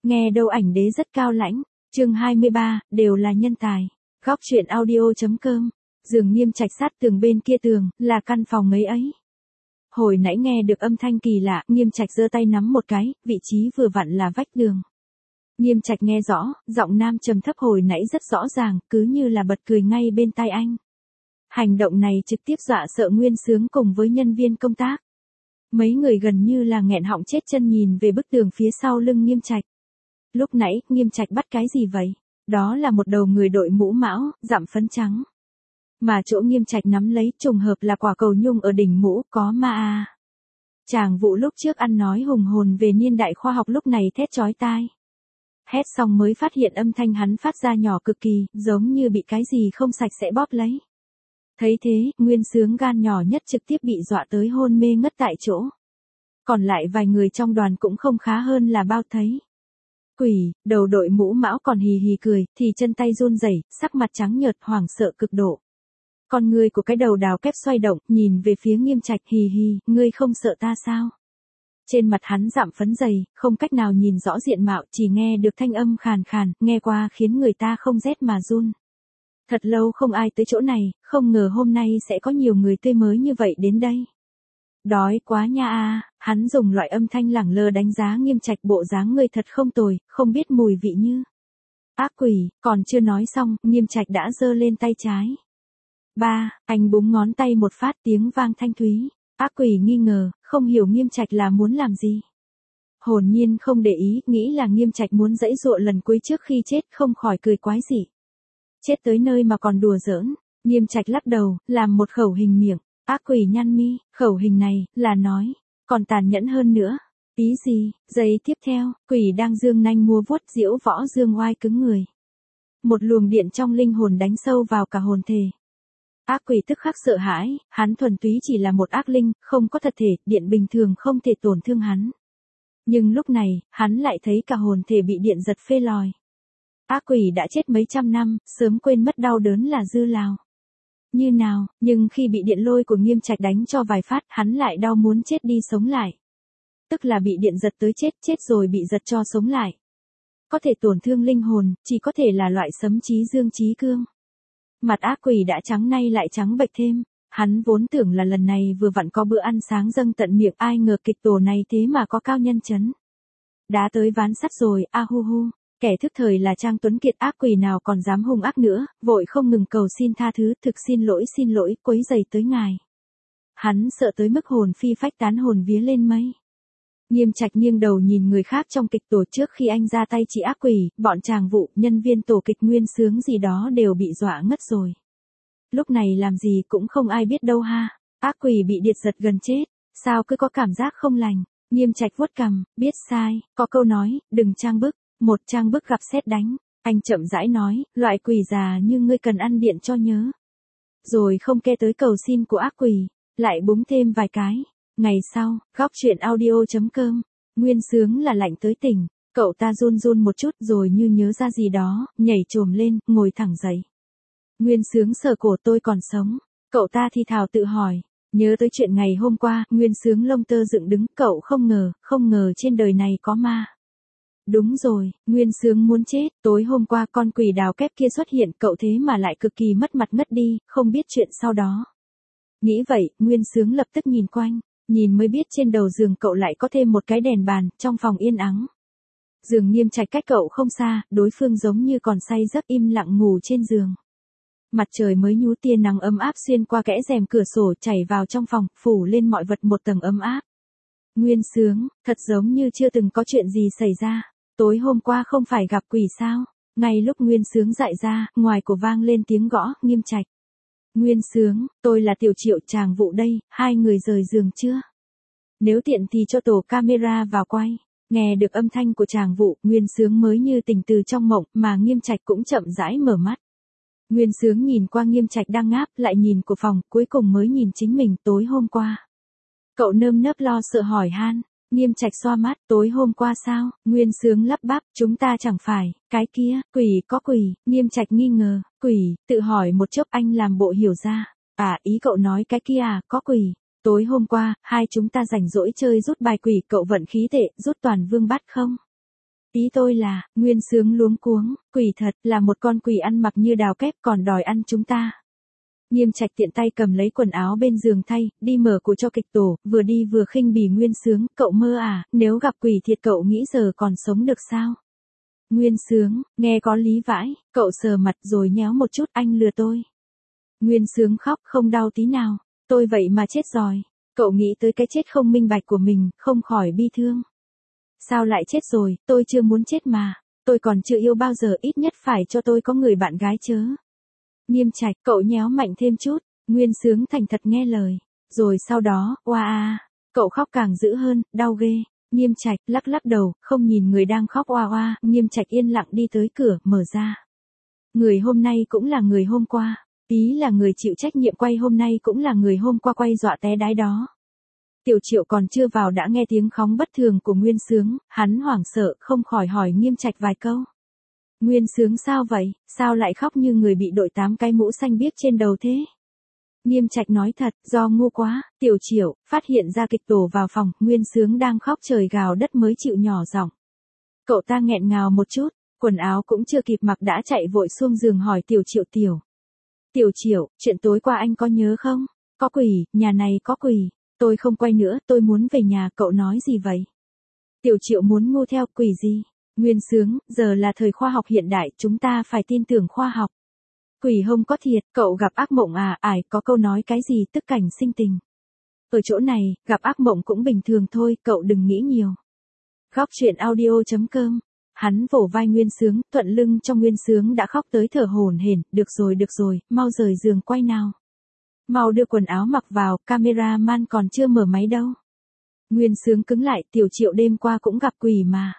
Nghe đâu ảnh đế rất cao lãnh. Chương 23, đều là nhân tài. Góc truyện audio.com. Giường Nghiêm Trạch sát tường bên kia tường, là căn phòng ấy. Hồi nãy nghe được âm thanh kỳ lạ, Nghiêm Trạch giơ tay nắm một cái, vị trí vừa vặn là vách tường. Nghiêm Trạch nghe rõ, giọng nam trầm thấp hồi nãy rất rõ ràng, cứ như là bật cười ngay bên tai anh. Hành động này trực tiếp dọa sợ Nguyên Sướng cùng với nhân viên công tác. Mấy người gần như là nghẹn họng chết chân nhìn về bức tường phía sau lưng Nghiêm Trạch. Lúc nãy, Nghiêm Trạch bắt cái gì vậy? Đó là một đầu người đội mũ mão, dặm phấn trắng. Mà chỗ Nghiêm Trạch nắm lấy trùng hợp là quả cầu nhung ở đỉnh mũ, có ma à. Chàng Vũ lúc trước ăn nói hùng hồn về niên đại khoa học lúc này thét chói tai. Hét xong mới phát hiện âm thanh hắn phát ra nhỏ cực kỳ, giống như bị cái gì không sạch sẽ bóp lấy. Thấy thế, Nguyên Sướng gan nhỏ nhất trực tiếp bị dọa tới hôn mê ngất tại chỗ. Còn lại vài người trong đoàn cũng không khá hơn là bao thấy. Quỷ, đầu đội mũ mão còn hì hì cười, thì chân tay run rẩy, sắc mặt trắng nhợt hoảng sợ cực độ. Con người của cái đầu đào kép xoay động, nhìn về phía Nghiêm Trạch hì hì, ngươi không sợ ta sao? Trên mặt hắn dặm phấn dày, không cách nào nhìn rõ diện mạo, chỉ nghe được thanh âm khàn khàn, nghe qua khiến người ta không rét mà run. Thật lâu không ai tới chỗ này, không ngờ hôm nay sẽ có nhiều người tươi mới như vậy đến đây. Đói quá nha a, hắn dùng loại âm thanh lẳng lơ đánh giá Nghiêm Trạch, bộ dáng ngươi thật không tồi, không biết mùi vị như. Ác quỷ, còn chưa nói xong, Nghiêm Trạch đã giơ lên tay trái. Anh búng ngón tay một phát, tiếng vang thanh thúy. Ác quỷ nghi ngờ, không hiểu Nghiêm Trạch là muốn làm gì. Hồn nhiên không để ý, nghĩ là Nghiêm Trạch muốn giãy giụa lần cuối trước khi chết, không khỏi cười quái dị. Chết tới nơi mà còn đùa giỡn. Nghiêm Trạch lắc đầu, làm một khẩu hình miệng. Ác quỷ nhăn mi, khẩu hình này, là nói, còn tàn nhẫn hơn nữa. Ý gì? Giây tiếp theo, quỷ đang dương nanh múa vuốt, diễu võ dương oai cứng người. Một luồng điện trong linh hồn đánh sâu vào cả hồn thể. Ác quỷ tức khắc sợ hãi, hắn thuần túy chỉ là một ác linh, không có thật thể, điện bình thường không thể tổn thương hắn. Nhưng lúc này, hắn lại thấy cả hồn thể bị điện giật phê lòi. Ác quỷ đã chết mấy trăm năm, sớm quên mất đau đớn là dư lào. Như nào, nhưng khi bị điện lôi của Nghiêm Trạch đánh cho vài phát, hắn lại đau muốn chết đi sống lại. Tức là bị điện giật tới chết, chết rồi bị giật cho sống lại. Có thể tổn thương linh hồn, chỉ có thể là loại sấm chí dương chí cương. Mặt ác quỷ đã trắng nay lại trắng bệch thêm, hắn vốn tưởng là lần này vừa vặn có bữa ăn sáng dâng tận miệng, ai ngờ kịch tổ này thế mà có cao nhân chấn. Đã tới ván sắt rồi, a hu hu, kẻ thức thời là Trang Tuấn Kiệt, ác quỷ nào còn dám hung ác nữa, vội không ngừng cầu xin tha thứ, thực xin lỗi, quấy rầy tới ngài. Hắn sợ tới mức hồn phi phách tán, hồn vía lên mây. Nghiêm Trạch nghiêng đầu nhìn người khác trong kịch tổ, trước khi anh ra tay chỉ ác quỷ, bọn Tràng Vụ, nhân viên tổ kịch Nguyên Sướng gì đó đều bị dọa ngất rồi. Lúc này làm gì cũng không ai biết đâu ha, ác quỷ bị điện giật gần chết, sao cứ có cảm giác không lành. Nghiêm Trạch vuốt cằm, biết sai, có câu nói, đừng trang bức, một trang bức gặp sét đánh. Anh chậm rãi nói, loại quỷ già như ngươi cần ăn điện cho nhớ. Rồi không ke tới cầu xin của ác quỷ, lại búng thêm vài cái. Ngày sau, góc truyện audio.com, Nguyên Sướng là lạnh tới tỉnh, cậu ta run run một chút rồi như nhớ ra gì đó, nhảy chồm lên, ngồi thẳng dậy. Nguyên Sướng sờ cổ, tôi còn sống. Cậu ta thì thào tự hỏi, nhớ tới chuyện ngày hôm qua, Nguyên Sướng lông tơ dựng đứng, cậu không ngờ trên đời này có ma. Đúng rồi, Nguyên Sướng muốn chết, tối hôm qua con quỷ đào kép kia xuất hiện, cậu thế mà lại cực kỳ mất mặt ngất đi, không biết chuyện sau đó. Nghĩ vậy, Nguyên Sướng lập tức nhìn quanh. Nhìn mới biết trên đầu giường cậu lại có thêm một cái đèn bàn, trong phòng yên ắng. Giường Nghiêm Trạch cách cậu không xa, đối phương giống như còn say giấc im lặng ngủ trên giường. Mặt trời mới nhú, tia nắng ấm áp xuyên qua kẽ rèm cửa sổ chảy vào trong phòng, phủ lên mọi vật một tầng ấm áp. Nguyên Sướng, thật giống như chưa từng có chuyện gì xảy ra. Tối hôm qua không phải gặp quỷ sao? Ngay lúc Nguyên Sướng dại ra, ngoài cổ vang lên tiếng gõ, Nghiêm Trạch. Nguyên Sướng, tôi là Tiểu Triệu, Tràng Vụ đây, hai người rời giường chưa? Nếu tiện thì cho tổ camera vào quay. Nghe được âm thanh của Tràng Vụ, Nguyên Sướng mới như tỉnh từ trong mộng, mà Nghiêm Trạch cũng chậm rãi mở mắt. Nguyên Sướng nhìn qua Nghiêm Trạch đang ngáp, lại nhìn của phòng, cuối cùng mới nhìn chính mình. Tối hôm qua. Cậu nơm nớp lo sợ hỏi han. Nghiêm Trạch xoa mắt, tối hôm qua sao? Nguyên Sướng lắp bắp, chúng ta chẳng phải, cái kia, quỷ có quỷ. Nghiêm Trạch nghi ngờ, quỷ, tự hỏi một chốc anh làm bộ hiểu ra. À, ý cậu nói cái kia à, có quỷ. Tối hôm qua, hai chúng ta rảnh rỗi chơi rút bài quỷ, cậu vận khí tệ, rút toàn vương bắt không? Ý tôi là, Nguyên Sướng luống cuống, quỷ thật, là một con quỷ ăn mặc như đào kép còn đòi ăn chúng ta. Nghiêm Trạch tiện tay cầm lấy quần áo bên giường thay, đi mở của cho kịch tổ, vừa đi vừa khinh bỉ Nguyên Sướng, cậu mơ à, nếu gặp quỷ thiệt cậu nghĩ giờ còn sống được sao? Nguyên Sướng, nghe có lý vãi, cậu sờ mặt rồi nhéo một chút, anh lừa tôi. Nguyên Sướng khóc không đau tí nào, tôi vậy mà chết rồi. Cậu nghĩ tới cái chết không minh bạch của mình, không khỏi bi thương. Sao lại chết rồi, tôi chưa muốn chết mà, tôi còn chưa yêu bao giờ, ít nhất phải cho tôi có người bạn gái chớ. Nghiêm Trạch, cậu nhéo mạnh thêm chút, Nguyên Sướng thành thật nghe lời. Rồi sau đó, oa cậu khóc càng dữ hơn, đau ghê. Nghiêm Trạch lắc lắc đầu, không nhìn người đang khóc oa oa, Nghiêm Trạch yên lặng đi tới cửa, mở ra. Người hôm nay cũng là người hôm qua, ý là người chịu trách nhiệm quay hôm nay cũng là người hôm qua quay dọa té đái đó. Tiểu Triệu còn chưa vào đã nghe tiếng khóng bất thường của Nguyên Sướng, hắn hoảng sợ, không khỏi hỏi Nghiêm Trạch vài câu. Nguyên Sướng sao vậy, sao lại khóc như người bị đội 8 cái mũ xanh biếc trên đầu thế? Nghiêm Trạch nói thật, do ngu quá, Tiểu Triệu phát hiện ra kịch tổ vào phòng, Nguyên Sướng đang khóc trời gào đất mới chịu nhỏ giọng. Cậu ta nghẹn ngào một chút, quần áo cũng chưa kịp mặc đã chạy vội xuống giường hỏi Tiểu Triệu Tiểu Triệu, chuyện tối qua anh có nhớ không? Có quỷ, nhà này có quỷ. Tôi không quay nữa, tôi muốn về nhà, cậu nói gì vậy? Tiểu Triệu muốn ngu theo, quỷ gì? Nguyên Sướng, giờ là thời khoa học hiện đại, chúng ta phải tin tưởng khoa học. Quỷ không có thiệt, cậu gặp ác mộng à, có câu nói cái gì tức cảnh sinh tình. Ở chỗ này, gặp ác mộng cũng bình thường thôi, cậu đừng nghĩ nhiều. Góc truyện audio.com. Hắn vỗ vai Nguyên Sướng, thuận lưng cho Nguyên Sướng đã khóc tới thở hổn hển, được rồi, mau rời giường quay nào. Mau đưa quần áo mặc vào, cameraman còn chưa mở máy đâu. Nguyên Sướng cứng lại, Tiểu Triệu đêm qua cũng gặp quỷ mà.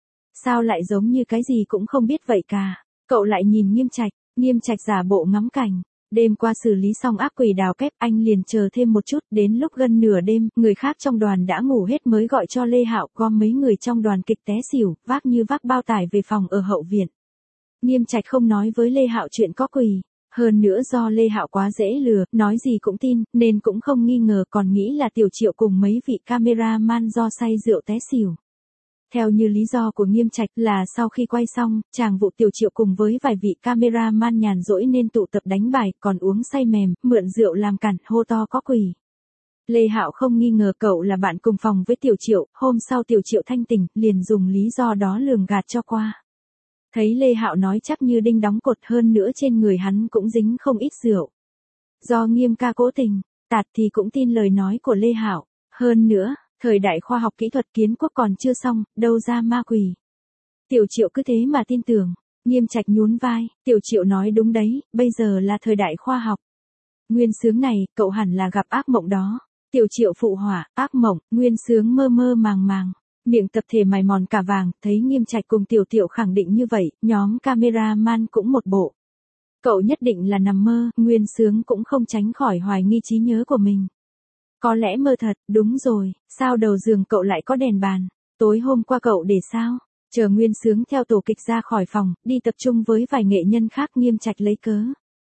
Sao lại giống như cái gì cũng không biết vậy cả. Cậu lại nhìn Nghiêm Trạch giả bộ ngắm cảnh. Đêm qua xử lý xong ác quỷ đào kép, anh liền chờ thêm một chút, đến lúc gần nửa đêm, người khác trong đoàn đã ngủ hết mới gọi cho Lê Hạo, gom mấy người trong đoàn kịch té xỉu, vác như vác bao tải về phòng ở hậu viện. Nghiêm Trạch không nói với Lê Hạo chuyện có quỷ. Hơn nữa do Lê Hạo quá dễ lừa, nói gì cũng tin, nên cũng không nghi ngờ, còn nghĩ là Tiểu Triệu cùng mấy vị cameraman do say rượu té xỉu. Theo như lý do của Nghiêm Trạch là sau khi quay xong, chàng vụ Tiểu Triệu cùng với vài vị cameraman nhàn rỗi nên tụ tập đánh bài, còn uống say mềm, mượn rượu làm cản, hô to có quỷ. Lê Hạo không nghi ngờ cậu là bạn cùng phòng với Tiểu Triệu, hôm sau Tiểu Triệu thanh tỉnh, liền dùng lý do đó lường gạt cho qua. Thấy Lê Hạo nói chắc như đinh đóng cột, hơn nữa trên người hắn cũng dính không ít rượu. Do Nghiêm ca cố tình, tạt thì cũng tin lời nói của Lê Hạo. Hơn nữa, thời đại khoa học kỹ thuật kiến quốc còn chưa xong, đâu ra ma quỷ. Tiểu Triệu cứ thế mà tin tưởng. Nghiêm Trạch nhún vai, Tiểu Triệu nói đúng đấy, bây giờ là thời đại khoa học. Nguyên Sướng này, cậu hẳn là gặp ác mộng đó. Tiểu Triệu phụ họa, ác mộng, Nguyên Sướng mơ mơ màng màng. Miệng tập thể mày mòn cả vàng, thấy Nghiêm Trạch cùng Tiểu Triệu khẳng định như vậy, nhóm cameraman cũng một bộ. Cậu nhất định là nằm mơ, Nguyên Sướng cũng không tránh khỏi hoài nghi trí nhớ của mình. Có lẽ mơ thật, đúng rồi, sao đầu giường cậu lại có đèn bàn, tối hôm qua cậu để sao? Chờ Nguyên Sướng theo tổ kịch ra khỏi phòng, đi tập trung với vài nghệ nhân khác, Nghiêm Trạch lấy cớ.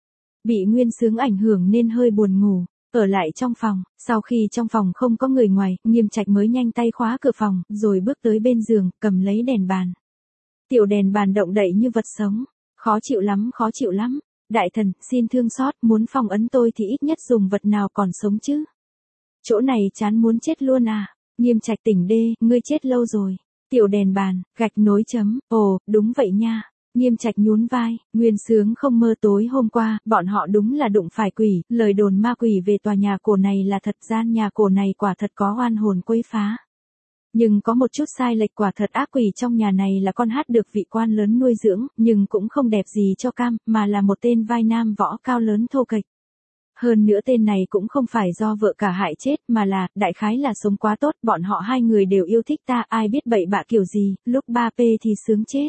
Bị Nguyên Sướng ảnh hưởng nên hơi buồn ngủ. Ở lại trong phòng, sau khi trong phòng không có người ngoài, Nghiêm Trạch mới nhanh tay khóa cửa phòng, rồi bước tới bên giường, cầm lấy đèn bàn. Tiểu đèn bàn động đậy như vật sống, khó chịu lắm. Đại thần, xin thương xót, muốn phong ấn tôi thì ít nhất dùng vật nào còn sống chứ. Chỗ này chán muốn chết luôn à. Nghiêm Trạch tỉnh đê, ngươi chết lâu rồi. Tiểu đèn bàn, gạch nối chấm, ồ, đúng vậy nha. Nghiêm Trạch nhún vai, Nguyên Sướng không mơ tối hôm qua, bọn họ đúng là đụng phải quỷ, lời đồn ma quỷ về tòa nhà cổ này là thật, gian nhà cổ này quả thật có oan hồn quấy phá. Nhưng có một chút sai lệch, quả thật ác quỷ trong nhà này là con hát được vị quan lớn nuôi dưỡng, nhưng cũng không đẹp gì cho cam, mà là một tên vai nam võ cao lớn thô kệch. Hơn nữa tên này cũng không phải do vợ cả hại chết, mà là, đại khái là sống quá tốt, bọn họ hai người đều yêu thích ta, ai biết bậy bạ kiểu gì, lúc 3P thì sướng chết.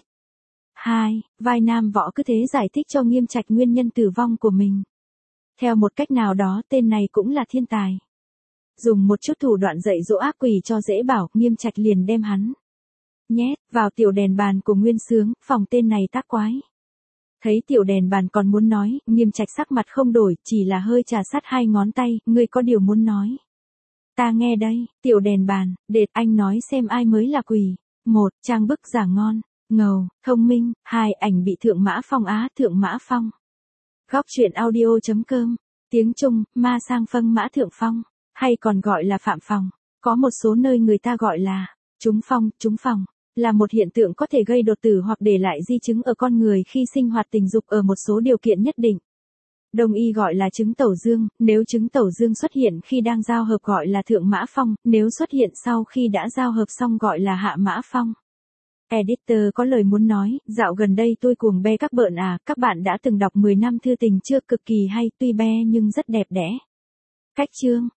2. Vai nam võ cứ thế giải thích cho Nghiêm Trạch nguyên nhân tử vong của mình. Theo một cách nào đó, tên này cũng là thiên tài. Dùng một chút thủ đoạn dạy dỗ ác quỷ cho dễ bảo, Nghiêm Trạch liền đem hắn nhét vào tiểu đèn bàn của Nguyên Sướng, phòng tên này tác quái. Thấy tiểu đèn bàn còn muốn nói, Nghiêm Trạch sắc mặt không đổi, chỉ là hơi trà sát hai ngón tay, ngươi có điều muốn nói. Ta nghe đây, tiểu đèn bàn, đệt anh nói xem ai mới là quỷ. 1. Trang bức giả ngon. ngầu, thông minh, hai ảnh bị Thượng Mã Phong Thượng Mã Phong. Góc truyện audio.com, tiếng Trung, ma sang phâng Mã Thượng Phong, hay còn gọi là Phạm Phòng. Có một số nơi người ta gọi là trúng phòng, là một hiện tượng có thể gây đột tử hoặc để lại di chứng ở con người khi sinh hoạt tình dục ở một số điều kiện nhất định. Đông y gọi là chứng tẩu dương, nếu chứng tẩu dương xuất hiện khi đang giao hợp gọi là Thượng Mã Phong, nếu xuất hiện sau khi đã giao hợp xong gọi là Hạ Mã Phong. Editor có lời muốn nói, dạo gần đây tôi cuồng be các bợn các bạn đã từng đọc 10 năm thư tình chưa, cực kỳ hay, tuy be nhưng rất đẹp đẽ. Cách chương